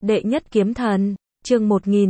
Đệ nhất kiếm thần, chương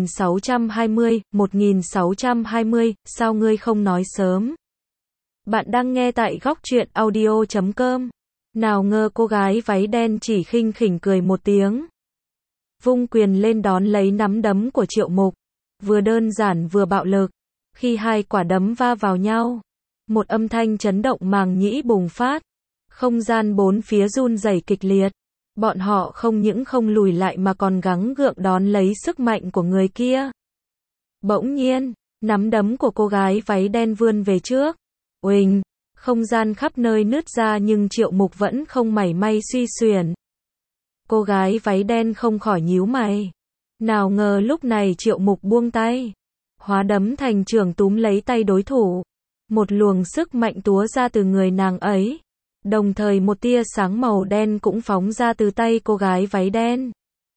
1620, sao ngươi không nói sớm? Bạn đang nghe tại góc truyện audio.com. Nào ngờ cô gái váy đen chỉ khinh khỉnh cười một tiếng. Vung quyền lên đón lấy nắm đấm của Triệu Mục. Vừa đơn giản vừa bạo lực. Khi hai quả đấm va vào nhau, một âm thanh chấn động màng nhĩ bùng phát. Không gian bốn phía run rẩy kịch liệt. Bọn họ không những không lùi lại mà còn gắng gượng đón lấy sức mạnh của người kia. Bỗng nhiên, nắm đấm của cô gái váy đen vươn về trước. Uỳnh, không gian khắp nơi nứt ra nhưng Triệu Mục vẫn không mảy may suy xuyển. Cô gái váy đen không khỏi nhíu mày. Nào ngờ lúc này Triệu Mục buông tay. Hóa đấm thành trường túm lấy tay đối thủ. Một luồng sức mạnh túa ra từ người nàng ấy. Đồng thời một tia sáng màu đen cũng phóng ra từ tay cô gái váy đen.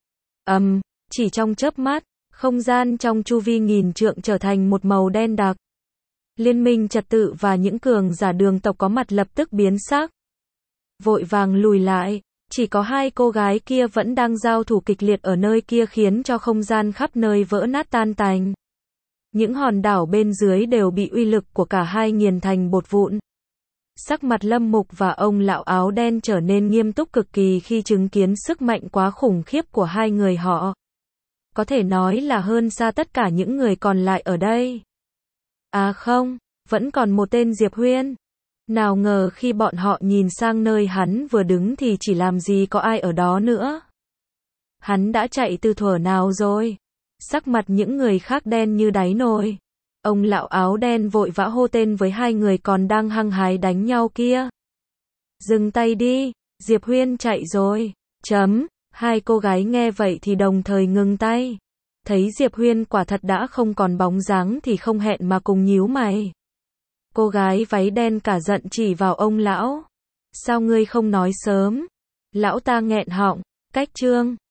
Chỉ trong chớp mắt, không gian trong chu vi nghìn trượng trở thành một màu đen đặc. Liên minh trật tự và những cường giả đường tộc có mặt lập tức biến sắc. Vội vàng lùi lại, chỉ có hai cô gái kia vẫn đang giao thủ kịch liệt ở nơi kia khiến cho không gian khắp nơi vỡ nát tan tành. Những hòn đảo bên dưới đều bị uy lực của cả hai nghiền thành bột vụn. Sắc mặt Lâm Mục và ông lão áo đen trở nên nghiêm túc cực kỳ khi chứng kiến sức mạnh quá khủng khiếp của hai người họ. Có thể nói là hơn xa tất cả những người còn lại ở đây. À không, vẫn còn một tên Diệp Huyên. Nào ngờ khi bọn họ nhìn sang nơi hắn vừa đứng thì chỉ làm gì có ai ở đó nữa. Hắn đã chạy từ thuở nào rồi? Sắc mặt những người khác đen như đáy nồi. Ông lão áo đen vội vã hô tên với hai người còn đang hăng hái đánh nhau kia. Dừng tay đi, Diệp Huyên chạy rồi. Hai cô gái nghe vậy thì đồng thời ngừng tay. Thấy Diệp Huyên quả thật đã không còn bóng dáng thì không hẹn mà cùng nhíu mày. Cô gái váy đen cả giận chỉ vào ông lão. Sao ngươi không nói sớm? Lão ta nghẹn họng, cách chương.